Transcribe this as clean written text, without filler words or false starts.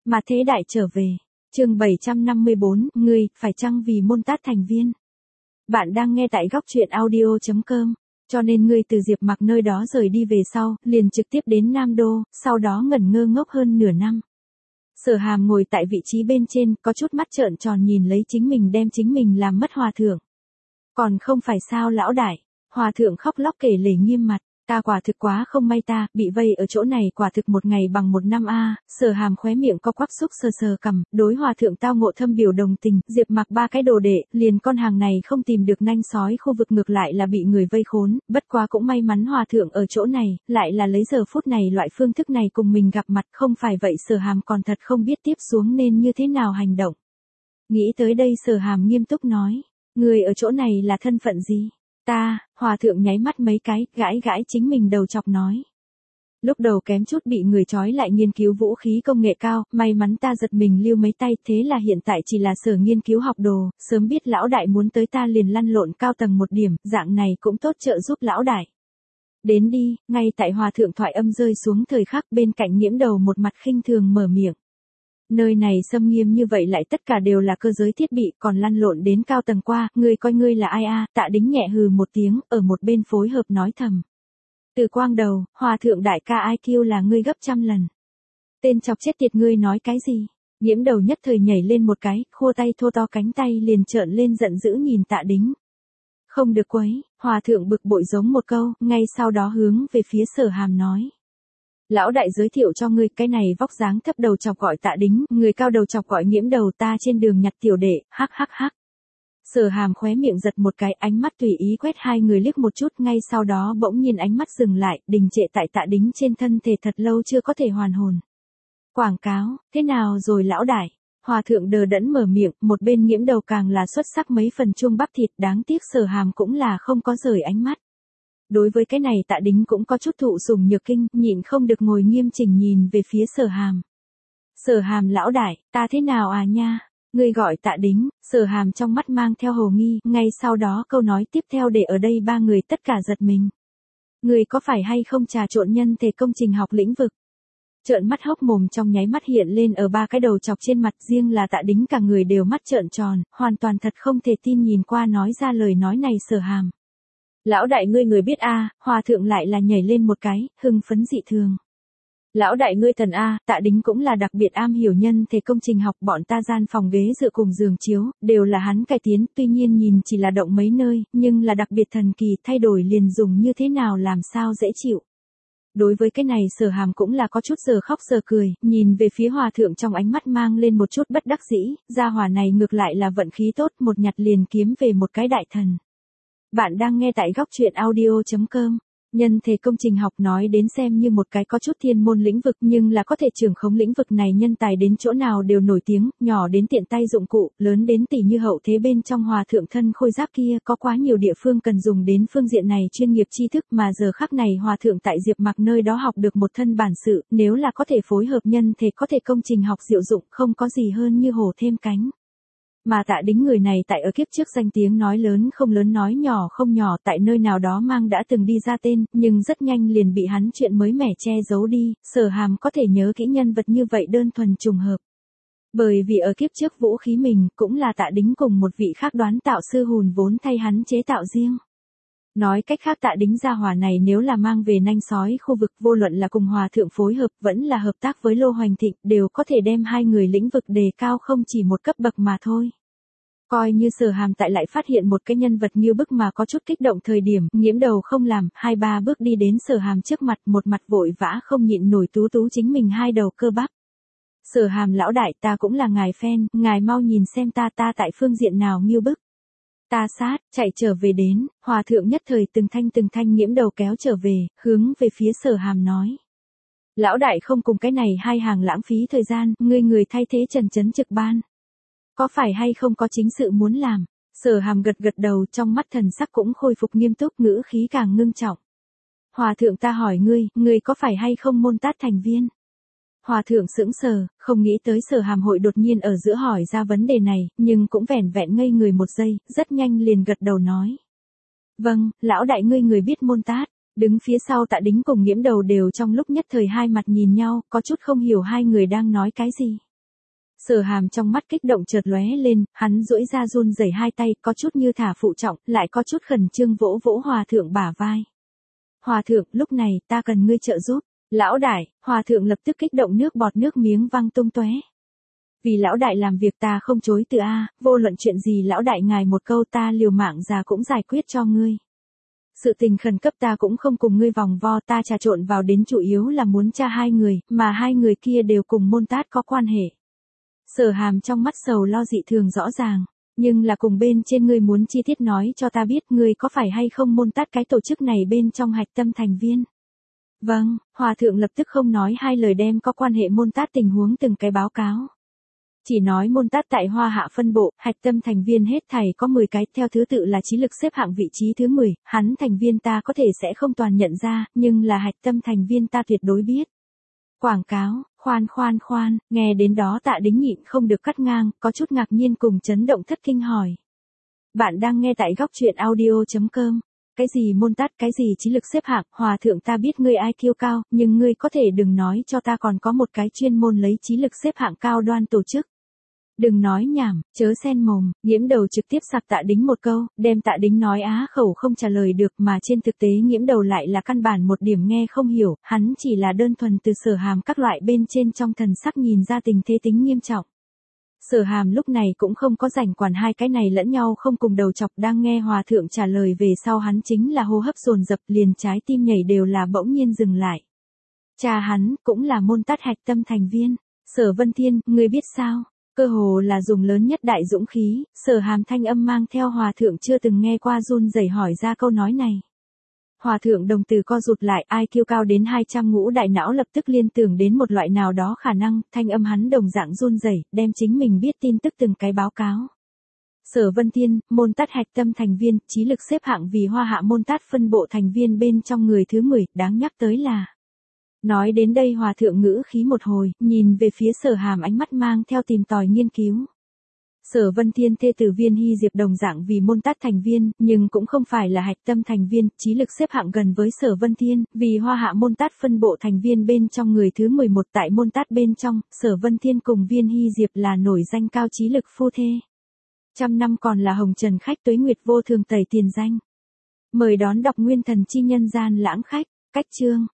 Mà thế đại trở về. Chương 754, ngươi phải chăng vì môn tát thành viên? Bạn đang nghe tại góc truyện audio.com, cho nên ngươi từ Diệp Mặc nơi đó rời đi về sau, liền trực tiếp đến Nam Đô, sau đó ngẩn ngơ ngốc hơn nửa năm. Sở Hàm ngồi tại vị trí bên trên, có chút mắt trợn tròn nhìn lấy chính mình đem chính mình làm mất hòa thượng. Còn không phải sao lão đại? Hòa thượng khóc lóc kể lể nghiêm mặt. Ta quả thực quá không may ta, bị vây ở chỗ này quả thực một ngày bằng một năm a. Sở Hàm khóe miệng co quắp xúc sờ sờ cằm, đối hòa thượng tao ngộ thâm biểu đồng tình, Diệp Mặc ba cái đồ đệ, liền con hàng này không tìm được nanh sói khu vực ngược lại là bị người vây khốn, bất quá cũng may mắn hòa thượng ở chỗ này, lại là lấy giờ phút này loại phương thức này cùng mình gặp mặt, không phải vậy Sở Hàm còn thật không biết tiếp xuống nên như thế nào hành động. Nghĩ tới đây Sở Hàm nghiêm túc nói, người ở chỗ này là thân phận gì? Ta, hòa thượng nháy mắt mấy cái, gãi gãi chính mình đầu chọc nói. Lúc đầu kém chút bị người trói lại nghiên cứu vũ khí công nghệ cao, may mắn ta giật mình lưu mấy tay, thế là hiện tại chỉ là sở nghiên cứu học đồ, sớm biết lão đại muốn tới ta liền lăn lộn cao tầng một điểm, dạng này cũng tốt trợ giúp lão đại. Đến đi, ngay tại hòa thượng thoại âm rơi xuống thời khắc bên cạnh Nghiễm Đầu một mặt khinh thường mở miệng. Nơi này xâm nghiêm như vậy lại tất cả đều là cơ giới thiết bị, còn lăn lộn đến cao tầng qua, ngươi coi ngươi là ai a? Tạ Đính nhẹ hừ một tiếng, ở một bên phối hợp nói thầm. Từ Quang Đầu, hòa thượng đại ca IQ là ngươi gấp trăm lần. Tên chọc chết tiệt ngươi nói cái gì? Nghiễm Đầu nhất thời nhảy lên một cái, khô tay thô to cánh tay liền trợn lên giận dữ nhìn Tạ Đính. Không được quấy, hòa thượng bực bội giống một câu, ngay sau đó hướng về phía Sở Hàm nói. Lão đại giới thiệu cho ngươi, cái này vóc dáng thấp đầu chọc gọi Tạ Đính, người cao đầu chọc gọi Nghiễm Đầu, ta trên đường nhặt tiểu đệ, hắc hắc hắc. Sở Hàm khóe miệng giật một cái, ánh mắt tùy ý quét hai người liếc một chút, ngay sau đó bỗng nhiên ánh mắt dừng lại, đình trệ tại Tạ Đính trên thân thể thật lâu chưa có thể hoàn hồn. Quảng cáo, thế nào rồi lão đại? Hòa thượng đờ đẫn mở miệng, một bên Nghiễm Đầu càng là xuất sắc mấy phần chuông bắp thịt, đáng tiếc Sở Hàm cũng là không có rời ánh mắt. Đối với cái này Tạ Đính cũng có chút thụ sủng nhược kinh, nhịn không được ngồi nghiêm chỉnh nhìn về phía Sở Hàm. Sở Hàm lão đại, ta thế nào à nha? Ngươi gọi Tạ Đính, Sở Hàm trong mắt mang theo hồ nghi, ngay sau đó câu nói tiếp theo để ở đây ba người tất cả giật mình. Ngươi có phải hay không trà trộn nhân thể công trình học lĩnh vực? Trợn mắt hốc mồm trong nháy mắt hiện lên ở ba cái đầu chọc trên mặt, riêng là Tạ Đính cả người đều mắt trợn tròn, hoàn toàn thật không thể tin nhìn qua nói ra lời nói này Sở Hàm. Lão đại ngươi người biết a? Hòa thượng lại là nhảy lên một cái, hưng phấn dị thường. Lão đại ngươi thần a, Tạ Đính cũng là đặc biệt am hiểu nhân thể công trình học, bọn ta gian phòng ghế dựa cùng giường chiếu, đều là hắn cải tiến, tuy nhiên nhìn chỉ là động mấy nơi, nhưng là đặc biệt thần kỳ, thay đổi liền dùng như thế nào làm sao dễ chịu. Đối với cái này Sở Hàm cũng là có chút giờ khóc giờ cười, nhìn về phía hòa thượng trong ánh mắt mang lên một chút bất đắc dĩ, gia hỏa này ngược lại là vận khí tốt, một nhặt liền kiếm về một cái đại thần. Bạn đang nghe tại góc truyện audio.com. Nhân thể công trình học nói đến xem như một cái có chút thiên môn lĩnh vực, nhưng là có thể trưởng khống lĩnh vực này nhân tài đến chỗ nào đều nổi tiếng, nhỏ đến tiện tay dụng cụ, lớn đến tỷ như hậu thế bên trong hòa thượng thân khôi giáp kia, có quá nhiều địa phương cần dùng đến phương diện này chuyên nghiệp tri thức, mà giờ khắc này hòa thượng tại Diệp Mặc nơi đó học được một thân bản sự, nếu là có thể phối hợp nhân thể có thể công trình học diệu dụng, không có gì hơn như hổ thêm cánh. Mà Tạ Đính người này tại ở kiếp trước danh tiếng nói lớn không lớn nói nhỏ không nhỏ, tại nơi nào đó mang đã từng đi ra tên, nhưng rất nhanh liền bị hắn chuyện mới mẻ che giấu đi, Sở Hàm có thể nhớ kỹ nhân vật như vậy đơn thuần trùng hợp. Bởi vì ở kiếp trước vũ khí mình, cũng là Tạ Đính cùng một vị khác đoán tạo sư hùn vốn thay hắn chế tạo riêng. Nói cách khác Tạ Đính gia hỏa này nếu là mang về nanh sói khu vực, vô luận là cùng hòa thượng phối hợp vẫn là hợp tác với Lô Hoành Thịnh, đều có thể đem hai người lĩnh vực đề cao không chỉ một cấp bậc mà thôi. Coi như Sở Hàm tại lại phát hiện một cái nhân vật như bức mà có chút kích động thời điểm, Nghiễm Đầu không làm, 2-3 bước đi đến Sở Hàm trước mặt, một mặt vội vã không nhịn nổi tú tú chính mình hai đầu cơ bắp. Sở Hàm lão đại, ta cũng là ngài fan, ngài mau nhìn xem ta tại phương diện nào nghiêu bức. Ta sát, chạy trở về đến, hòa thượng nhất thời từng thanh Nghiễm Đầu kéo trở về, hướng về phía Sở Hàm nói. Lão đại không cùng cái này hai hàng lãng phí thời gian, người thay thế trần trấn trực ban. Có phải hay không có chính sự muốn làm? Sở Hàm gật gật đầu, trong mắt thần sắc cũng khôi phục nghiêm túc, ngữ khí càng ngưng trọng. Hòa thượng ta hỏi ngươi có phải hay không môn tát thành viên? Hòa thượng sững sờ, không nghĩ tới Sở Hàm hội đột nhiên ở giữa hỏi ra vấn đề này, nhưng cũng vẻn vẹn ngây người một giây, rất nhanh liền gật đầu nói. Vâng, lão đại người biết môn tát. Đứng phía sau Tạ Đính cùng Nghiễm Đầu đều trong lúc nhất thời hai mặt nhìn nhau, có chút không hiểu hai người đang nói cái gì. Sở Hàm trong mắt kích động chợt lóe lên, hắn duỗi ra run rẩy hai tay, có chút như thả phụ trọng, lại có chút khẩn trương vỗ vỗ Hòa thượng bả vai. Hòa thượng, lúc này, ta cần ngươi trợ giúp. Lão đại, Hòa thượng lập tức kích động nước bọt nước miếng văng tung tóe. Vì lão đại làm việc ta không chối từ vô luận chuyện gì lão đại ngài một câu ta liều mạng già cũng giải quyết cho ngươi. Sự tình khẩn cấp ta cũng không cùng ngươi vòng vo, ta trà trộn vào đến chủ yếu là muốn tra hai người, mà hai người kia đều cùng Môn Tát có quan hệ. Sở Hàm trong mắt sầu lo dị thường rõ ràng, nhưng là cùng bên trên ngươi muốn chi tiết nói cho ta biết ngươi có phải hay không Môn Tát cái tổ chức này bên trong hạch tâm thành viên. Vâng, Hòa thượng lập tức không nói hai lời đem có quan hệ Môn Tát tình huống từng cái báo cáo. Chỉ nói Môn Tát tại Hoa Hạ phân bộ, hạch tâm thành viên hết thảy có 10 cái, theo thứ tự là trí lực xếp hạng vị trí thứ 10, hắn thành viên ta có thể sẽ không toàn nhận ra, nhưng là hạch tâm thành viên ta tuyệt đối biết. Quảng cáo, khoan, nghe đến đó Tạ Đính nhịn không được cắt ngang, có chút ngạc nhiên cùng chấn động thất kinh hỏi. Bạn đang nghe tại góc truyện audio.com. Cái gì Môn Tát, cái gì trí lực xếp hạng, Hòa thượng ta biết ngươi IQ cao, nhưng ngươi có thể đừng nói cho ta còn có một cái chuyên môn lấy trí lực xếp hạng cao đoan tổ chức. Đừng nói nhảm, chớ xen mồm, Nghiễm Đầu trực tiếp sặc Tạ Đính một câu, đem Tạ Đính nói á khẩu không trả lời được, mà trên thực tế Nghiễm Đầu lại là căn bản một điểm nghe không hiểu, hắn chỉ là đơn thuần từ Sở Hàm các loại bên trên trong thần sắc nhìn ra tình thế tính nghiêm trọng. Sở Hàm lúc này cũng không có rảnh quản hai cái này lẫn nhau không cùng đầu chọc, đang nghe Hòa thượng trả lời về sau hắn chính là hô hấp dồn dập, liền trái tim nhảy đều là bỗng nhiên dừng lại. Cha hắn cũng là Môn Tát hạch tâm thành viên. Sở Vân Thiên, ngươi biết sao? Cơ hồ là dùng lớn nhất đại dũng khí, Sở Hàm thanh âm mang theo Hòa thượng chưa từng nghe qua run rẩy hỏi ra câu nói này. Hòa thượng đồng tử co rụt lại, IQ cao đến 200 ngũ đại não lập tức liên tưởng đến một loại nào đó khả năng, thanh âm hắn đồng dạng run rẩy, đem chính mình biết tin tức từng cái báo cáo. Sở Vân Thiên, Môn Tát hạch tâm thành viên, trí lực xếp hạng vì Hoa Hạ Môn Tát phân bộ thành viên bên trong người thứ 10, đáng nhắc tới là. Nói đến đây Hòa thượng ngữ khí một hồi, nhìn về phía Sở Hàm ánh mắt mang theo tìm tòi nghiên cứu. Sở Vân Thiên thê tử Viên Hy Diệp đồng dạng vì Môn Tát thành viên, nhưng cũng không phải là hạch tâm thành viên, trí lực xếp hạng gần với Sở Vân Thiên, vì Hoa Hạ Môn Tát phân bộ thành viên bên trong người thứ 11 tại Môn Tát bên trong, Sở Vân Thiên cùng Viên Hy Diệp là nổi danh cao trí lực phu thê. Trăm năm còn là hồng trần khách tuế nguyệt vô thường tẩy tiền danh. Mời đón đọc nguyên thần chi nhân gian lãng khách, cách chương.